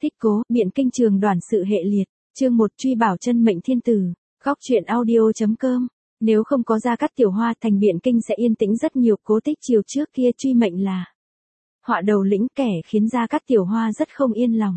Thích Cố, Biện Kinh Trường Đoàn sự hệ liệt, chương 1 truy bảo chân mệnh thiên tử, góc truyện audio.com. Nếu không có Gia Cát Tiểu Hoa, thành Biện Kinh sẽ yên tĩnh rất nhiều. Cố Tích Triều trước kia truy mệnh là họa đầu lĩnh, kẻ khiến Gia Cát Tiểu Hoa rất không yên lòng.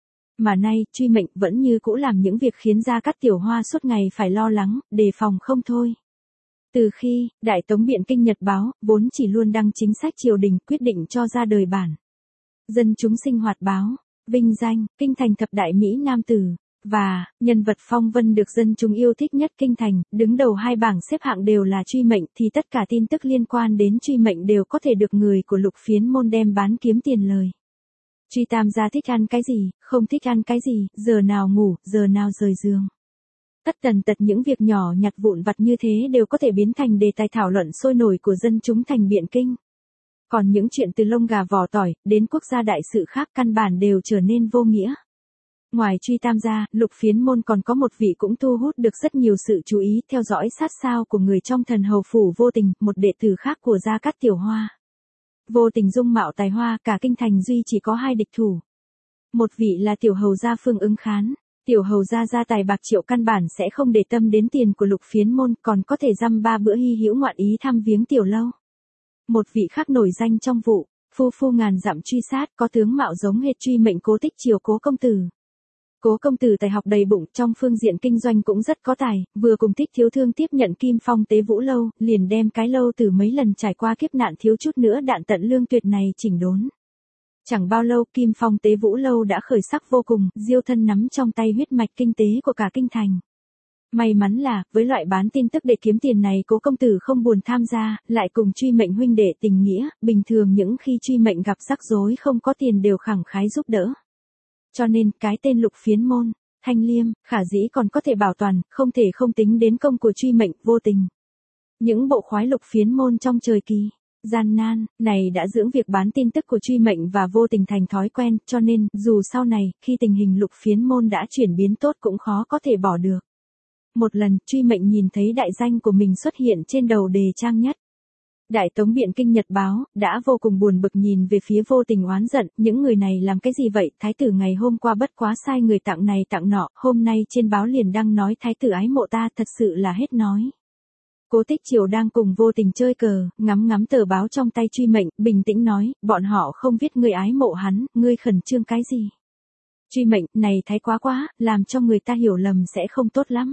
Mà nay, truy mệnh vẫn như cũ làm những việc khiến Gia Cát Tiểu Hoa suốt ngày phải lo lắng, đề phòng không thôi. Từ khi, Đại Tống Biện Kinh Nhật báo, vốn chỉ luôn đăng chính sách triều đình quyết định cho ra đời bản Dân chúng sinh hoạt báo, vinh danh, kinh thành thập đại Mỹ Nam tử, và, nhân vật phong vân được dân chúng yêu thích nhất kinh thành, đứng đầu hai bảng xếp hạng đều là truy mệnh thì tất cả tin tức liên quan đến truy mệnh đều có thể được người của Lục Phiến môn đem bán kiếm tiền lời. Truy Tam gia thích ăn cái gì, không thích ăn cái gì, giờ nào ngủ, giờ nào rời giường. Tất tần tật những việc nhỏ nhặt vụn vặt như thế đều có thể biến thành đề tài thảo luận sôi nổi của dân chúng thành Biện Kinh. Còn những chuyện từ lông gà vỏ tỏi, đến quốc gia đại sự khác căn bản đều trở nên vô nghĩa. Ngoài truy Tam gia, Lục Phiến môn còn có một vị cũng thu hút được rất nhiều sự chú ý theo dõi sát sao của người trong thần hầu phủ Vô Tình, một đệ tử khác của Gia Cát Tiểu Hoa. Vô Tình dung mạo tài hoa, cả kinh thành duy chỉ có hai địch thủ. Một vị là tiểu hầu gia Phương Ứng Khán. Tiểu hầu gia gia tài bạc triệu căn bản sẽ không để tâm đến tiền của Lục Phiến môn, còn có thể dăm ba bữa hy hữu ngoạn ý thăm viếng tiểu lâu. Một vị khác nổi danh trong vụ phu phu ngàn dặm truy sát, có tướng mạo giống hệt truy mệnh Cố Tích Triều Cố công tử. Cố công tử tài học đầy bụng, trong phương diện kinh doanh cũng rất có tài, vừa cùng Thích thiếu thương tiếp nhận Kim Phong Tế Vũ lâu, liền đem cái lâu từ mấy lần trải qua kiếp nạn thiếu chút nữa đạn tận lương tuyệt này chỉnh đốn. Chẳng bao lâu Kim Phong Tế Vũ lâu đã khởi sắc vô cùng, diêu thân nắm trong tay huyết mạch kinh tế của cả kinh thành. May mắn là, với loại bán tin tức để kiếm tiền này Cố công tử không buồn tham gia, lại cùng truy mệnh huynh đệ tình nghĩa, bình thường những khi truy mệnh gặp rắc rối không có tiền đều khẳng khái giúp đỡ. Cho nên, cái tên Lục Phiến môn, Thanh Liêm, khả dĩ còn có thể bảo toàn, không thể không tính đến công của truy mệnh Vô Tình. Những bộ khoái Lục Phiến môn trong thời kỳ gian nan này đã dưỡng việc bán tin tức của truy mệnh và Vô Tình thành thói quen, cho nên, dù sau này, khi tình hình Lục Phiến môn đã chuyển biến tốt cũng khó có thể bỏ được. Một lần, truy mệnh nhìn thấy đại danh của mình xuất hiện trên đầu đề trang nhất Đại Tống Biện Kinh Nhật báo, đã vô cùng buồn bực nhìn về phía Vô Tình oán giận, những người này làm cái gì vậy, thái tử ngày hôm qua bất quá sai người tặng này tặng nọ, hôm nay trên báo liền đăng nói thái tử ái mộ ta, thật sự là hết nói. Cố Tích Triều đang cùng Vô Tình chơi cờ, ngắm ngắm tờ báo trong tay truy mệnh, bình tĩnh nói, bọn họ không viết ngươi ái mộ hắn, ngươi khẩn trương cái gì. Truy mệnh, này thái quá quá, làm cho người ta hiểu lầm sẽ không tốt lắm.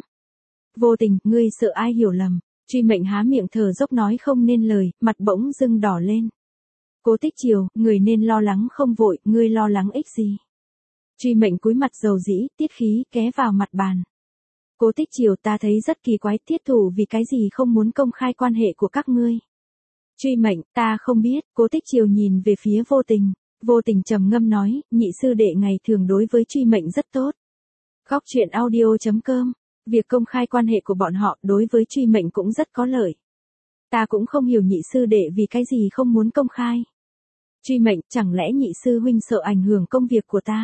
Vô Tình, ngươi sợ ai hiểu lầm. Truy mệnh há miệng thở dốc nói không nên lời, mặt bỗng dưng đỏ lên. Cố Tích Triều, người nên lo lắng không vội, ngươi lo lắng ích gì. Truy mệnh cúi mặt dầu dĩ, tiết khí, ké vào mặt bàn. Cố Tích Triều, ta thấy rất kỳ quái, tiết thủ vì cái gì không muốn công khai quan hệ của các ngươi. Truy mệnh, ta không biết. Cố Tích Triều nhìn về phía Vô Tình. Vô Tình trầm ngâm nói, nhị sư đệ ngày thường đối với truy mệnh rất tốt. Góc truyện audio.com. Việc công khai quan hệ của bọn họ đối với truy mệnh cũng rất có lợi. Ta cũng không hiểu nhị sư đệ vì cái gì không muốn công khai. Truy mệnh, chẳng lẽ nhị sư huynh sợ ảnh hưởng công việc của ta?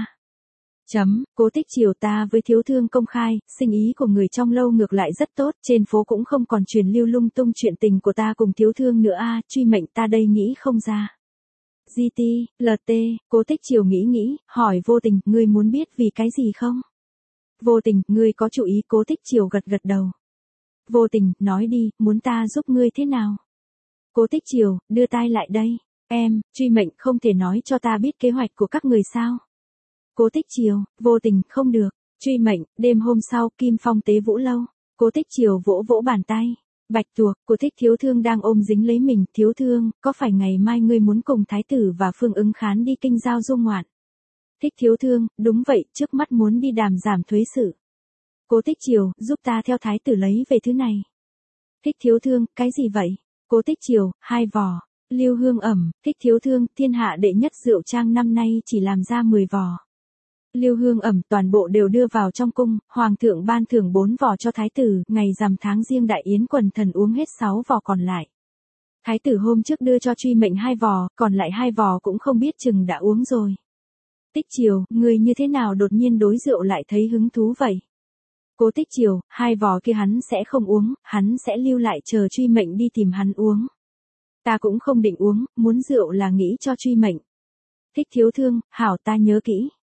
Cố Tích Triều, ta với thiếu thương công khai, sinh ý của người trong lâu ngược lại rất tốt, trên phố cũng không còn truyền lưu lung tung chuyện tình của ta cùng thiếu thương nữa a. Truy mệnh, ta đây nghĩ không ra. GT, LT, Cố Tích Triều nghĩ, hỏi Vô Tình, ngươi muốn biết vì cái gì không? Vô Tình, ngươi có chú ý. Cố Tích Triều gật đầu. Vô Tình, nói đi, muốn ta giúp ngươi thế nào? Cố Tích Triều, đưa tai lại đây. Truy mệnh, không thể nói cho ta biết kế hoạch của các người sao? Cố Tích Triều, Vô Tình, không được. Truy mệnh, đêm hôm sau, Kim Phong Tế Vũ lâu. Cố Tích Triều vỗ vỗ bàn tay. Bạch Tuộc, của Thích thiếu thương đang ôm dính lấy mình. Thiếu thương, có phải ngày mai ngươi muốn cùng thái tử và Phương Ứng Khán đi kinh giao du ngoạn? Thích thiếu thương, đúng vậy, trước mắt muốn đi đàm giảm thuế sự. Cố Tích Triều, giúp ta theo thái tử lấy về thứ này. Thích thiếu thương, cái gì vậy? Cố Tích Triều, 2 vò. Lưu Hương ẩm, Thích thiếu thương, thiên hạ đệ nhất rượu trang năm nay chỉ làm ra 10 vò. Lưu Hương ẩm toàn bộ đều đưa vào trong cung, hoàng thượng ban thưởng 4 vò cho thái tử, ngày rằm tháng riêng đại yến quần thần uống hết 6 vò còn lại. Thái tử hôm trước đưa cho truy mệnh 2 vò, còn lại 2 vò cũng không biết chừng đã uống rồi. Tích Triều, người như thế nào đột nhiên đối rượu lại thấy hứng thú vậy? Cố Tích Triều, 2 vò kia hắn sẽ không uống, hắn sẽ lưu lại chờ truy mệnh đi tìm hắn uống. Ta cũng không định uống, muốn rượu là nghĩ cho truy mệnh. Thích thiếu thương, hảo ta nhớ kỹ.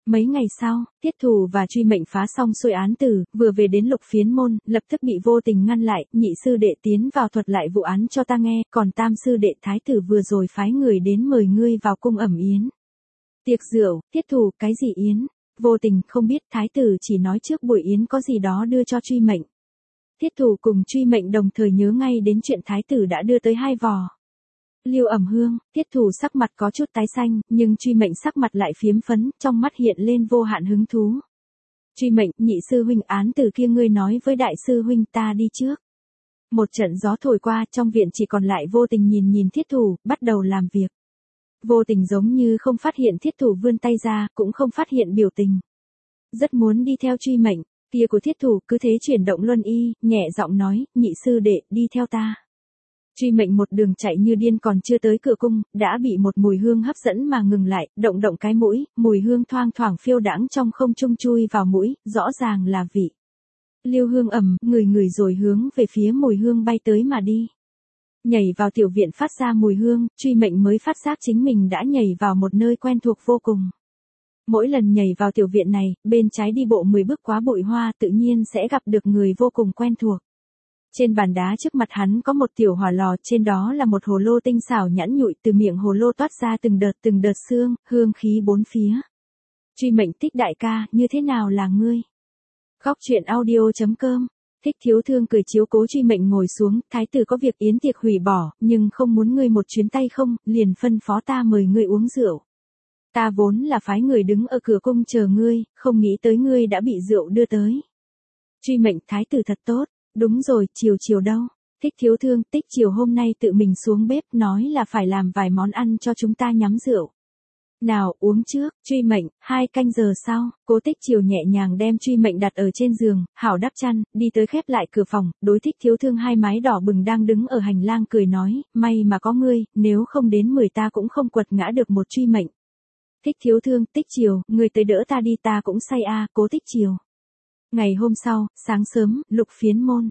Mấy ngày sau, Tiết Thù và Truy Mệnh phá xong xuôi án tử, vừa về đến Lục Phiến môn, lập tức bị Vô Tình ngăn lại, nhị sư đệ tiến vào thuật lại vụ án cho ta nghe, còn tam sư đệ thái tử vừa rồi phái người đến mời ngươi vào cung ẩm yến. Tiệc rượu, Tiết Thù, cái gì yến? Vô Tình không biết, thái tử chỉ nói trước buổi yến có gì đó đưa cho Truy Mệnh. Tiết Thù cùng Truy Mệnh đồng thời nhớ ngay đến chuyện thái tử đã đưa tới 2 vò liêu ẩm hương. Tiết Thù sắc mặt có chút tái xanh, nhưng Truy Mệnh sắc mặt lại phiếm phấn, trong mắt hiện lên vô hạn hứng thú. Truy Mệnh, nhị sư huynh, án từ kia ngươi nói với đại sư huynh, ta đi trước. Một trận gió thổi qua, trong viện chỉ còn lại Vô Tình nhìn nhìn Thiết Thù, bắt đầu làm việc. Vô Tình giống như không phát hiện Thiết Thù vươn tay ra, cũng không phát hiện biểu tình. Rất muốn đi theo Truy Mệnh, kia của Thiết Thù cứ thế chuyển động luân y, nhẹ giọng nói, nhị sư đệ, đi theo ta. Truy Mệnh một đường chạy như điên, còn chưa tới cửa cung, đã bị một mùi hương hấp dẫn mà ngừng lại, động động cái mũi, mùi hương thoang thoảng phiêu đãng trong không trung chui vào mũi, rõ ràng là vị liêu hương ẩm, người rồi hướng về phía mùi hương bay tới mà đi. Nhảy vào tiểu viện phát ra mùi hương, Truy Mệnh mới phát giác chính mình đã nhảy vào một nơi quen thuộc vô cùng. Mỗi lần nhảy vào tiểu viện này, bên trái đi bộ 10 bước quá bụi hoa, tự nhiên sẽ gặp được người vô cùng quen thuộc. Trên bàn đá trước mặt hắn có một tiểu hỏa lò, trên đó là một hồ lô tinh xảo nhẵn nhụi, từ miệng hồ lô toát ra từng đợt sương, hương khí bốn phía. Truy Mệnh, Thích đại ca, như thế nào là ngươi? Khóc chuyện audio.com. Thích Thiếu Thương cười chiếu cố Truy Mệnh ngồi xuống, thái tử có việc yến tiệc hủy bỏ, nhưng không muốn ngươi một chuyến tay không, liền phân phó ta mời ngươi uống rượu. Ta vốn là phái người đứng ở cửa cung chờ ngươi, không nghĩ tới ngươi đã bị rượu đưa tới. Truy Mệnh, thái tử thật tốt. Đúng rồi, chiều đâu? Thích Thiếu Thương, Tích chiều hôm nay tự mình xuống bếp, nói là phải làm vài món ăn cho chúng ta nhắm rượu. Nào, uống trước. Truy Mệnh, 2 canh giờ sau, Cố Tích chiều nhẹ nhàng đem Truy Mệnh đặt ở trên giường, hảo đắp chăn, đi tới khép lại cửa phòng, đối Thích Thiếu Thương hai mái đỏ bừng đang đứng ở hành lang cười nói, may mà có ngươi, nếu không đến 10 ta cũng không quật ngã được một Truy Mệnh. Thích Thiếu Thương, Tích chiều, ngươi tới đỡ ta đi, ta cũng say a. Cố Tích chiều. Ngày hôm sau, sáng sớm, Lục Phiến môn.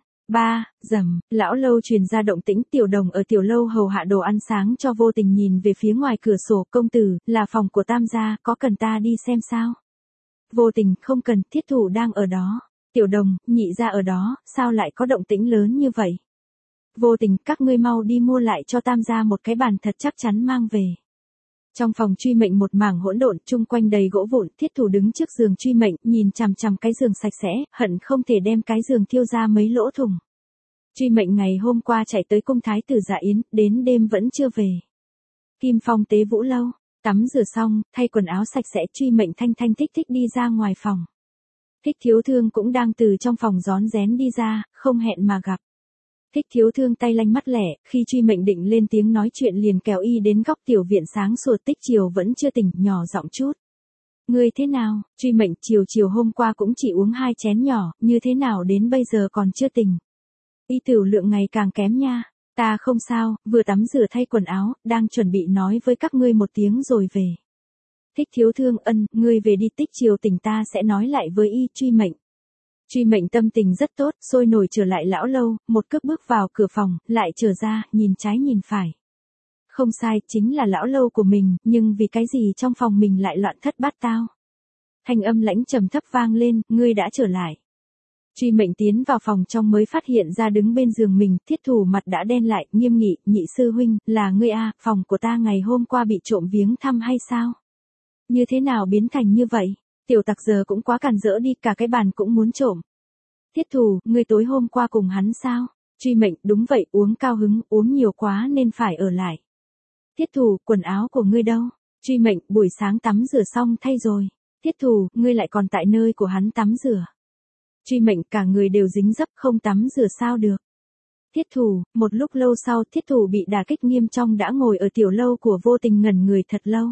Rầm, lão lâu truyền ra động tĩnh, Tiểu Đồng ở tiểu lâu hầu hạ đồ ăn sáng cho Vô Tình, nhìn về phía ngoài cửa sổ, công tử, là phòng của Tam gia, có cần ta đi xem sao? Vô Tình, không cần, Thiết Thủ đang ở đó. Tiểu Đồng, nhị gia ở đó, sao lại có động tĩnh lớn như vậy? Vô Tình, các ngươi mau đi mua lại cho Tam gia một cái bàn thật chắc chắn mang về. Trong phòng Truy Mệnh một mảng hỗn độn, chung quanh đầy gỗ vụn, Thiết Thủ đứng trước giường Truy Mệnh, nhìn chằm chằm cái giường sạch sẽ, hận không thể đem cái giường thiêu ra mấy lỗ thủng. Truy Mệnh ngày hôm qua chạy tới cung thái tử Dạ Yến, đến đêm vẫn chưa về. Kim Phong Tế Vũ lâu, tắm rửa xong, thay quần áo sạch sẽ, Truy Mệnh thanh thanh thích thích đi ra ngoài phòng. Thích Thiếu Thương cũng đang từ trong phòng rón rén đi ra, không hẹn mà gặp. Thích Thiếu Thương tay lanh mắt lẻ, khi Truy Mệnh định lên tiếng nói chuyện liền kéo y đến góc tiểu viện sáng sủa. Tích chiều vẫn chưa tỉnh, nhỏ giọng chút. Ngươi thế nào? Truy Mệnh, chiều hôm qua cũng chỉ uống 2 chén nhỏ, như thế nào đến bây giờ còn chưa tỉnh? Y tiểu lượng ngày càng kém nha. Ta không sao, vừa tắm rửa thay quần áo, đang chuẩn bị nói với các ngươi một tiếng rồi về. Thích Thiếu Thương, ngươi về đi, Tích chiều tỉnh ta sẽ nói lại với y. Truy Mệnh. Truy Mệnh tâm tình rất tốt, sôi nổi trở lại lão lâu, một cước bước vào cửa phòng, lại trở ra, nhìn trái nhìn phải. Không sai, chính là lão lâu của mình, nhưng vì cái gì trong phòng mình lại loạn thất bát tao? Thanh âm lãnh trầm thấp vang lên, ngươi đã trở lại. Truy Mệnh tiến vào phòng trong mới phát hiện ra đứng bên giường mình, Thiết Thủ mặt đã đen lại, nghiêm nghị, nhị sư huynh, là ngươi a, phòng của ta ngày hôm qua bị trộm viếng thăm hay sao? Như thế nào biến thành như vậy? Tiểu tặc giờ cũng quá càn rỡ đi, cả cái bàn cũng muốn trộm. Thiết Thủ, ngươi tối hôm qua cùng hắn sao? Truy Mệnh, đúng vậy, uống cao hứng, uống nhiều quá nên phải ở lại. Thiết Thủ, quần áo của ngươi đâu? Truy Mệnh, buổi sáng tắm rửa xong thay rồi. Thiết Thủ, ngươi lại còn tại nơi của hắn tắm rửa. Truy Mệnh, cả người đều dính dấp, không tắm rửa sao được. Thiết Thủ, một lúc lâu sau, Thiết Thủ bị đả kích nghiêm trọng đã ngồi ở tiểu lâu của Vô Tình ngẩn người thật lâu.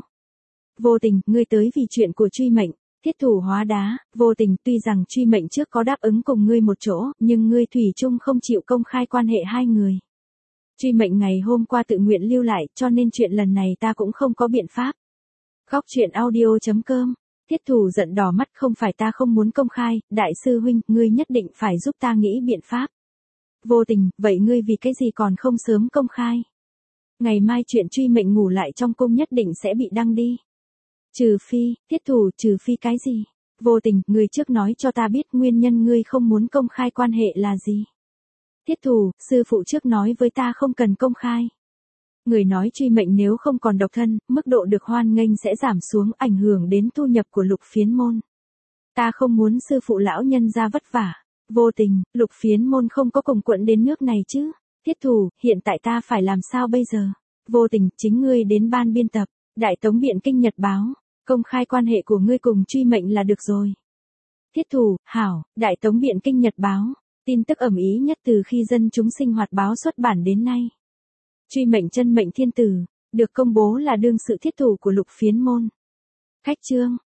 Vô Tình, ngươi tới vì chuyện của Truy Mệnh. Thiết Thủ hóa đá, Vô Tình, tuy rằng Truy Mệnh trước có đáp ứng cùng ngươi một chỗ, nhưng ngươi thủy chung không chịu công khai quan hệ hai người. Truy Mệnh ngày hôm qua tự nguyện lưu lại, cho nên chuyện lần này ta cũng không có biện pháp. Khóc chuyện audio.com. Thiết Thủ giận đỏ mắt, không phải ta không muốn công khai, đại sư huynh, ngươi nhất định phải giúp ta nghĩ biện pháp. Vô Tình, vậy ngươi vì cái gì còn không sớm công khai? Ngày mai chuyện Truy Mệnh ngủ lại trong cung nhất định sẽ bị đăng đi. Trừ phi cái gì? Vô tình, người trước nói cho ta biết nguyên nhân ngươi không muốn công khai quan hệ là gì? Thiết thủ, sư phụ trước nói với ta không cần công khai. Người nói truy mệnh nếu không còn độc thân, mức độ được hoan nghênh sẽ giảm xuống ảnh hưởng đến thu nhập của Lục Phiến môn. Ta không muốn sư phụ lão nhân ra vất vả. Vô tình, Lục Phiến môn không có cùng quận đến nước này chứ. Thiết thủ, hiện tại ta phải làm sao bây giờ? Vô tình, chính ngươi đến ban biên tập, Đại Tống Biện Kinh Nhật báo, công khai quan hệ của ngươi cùng truy mệnh là được rồi. Thiết thủ, hảo, Đại Tống Biện Kinh Nhật báo, tin tức ầm ĩ nhất từ khi dân chúng sinh hoạt báo xuất bản đến nay. Truy mệnh chân mệnh thiên tử, được công bố là đương sự thiết thủ của Lục Phiến môn. Khách chương,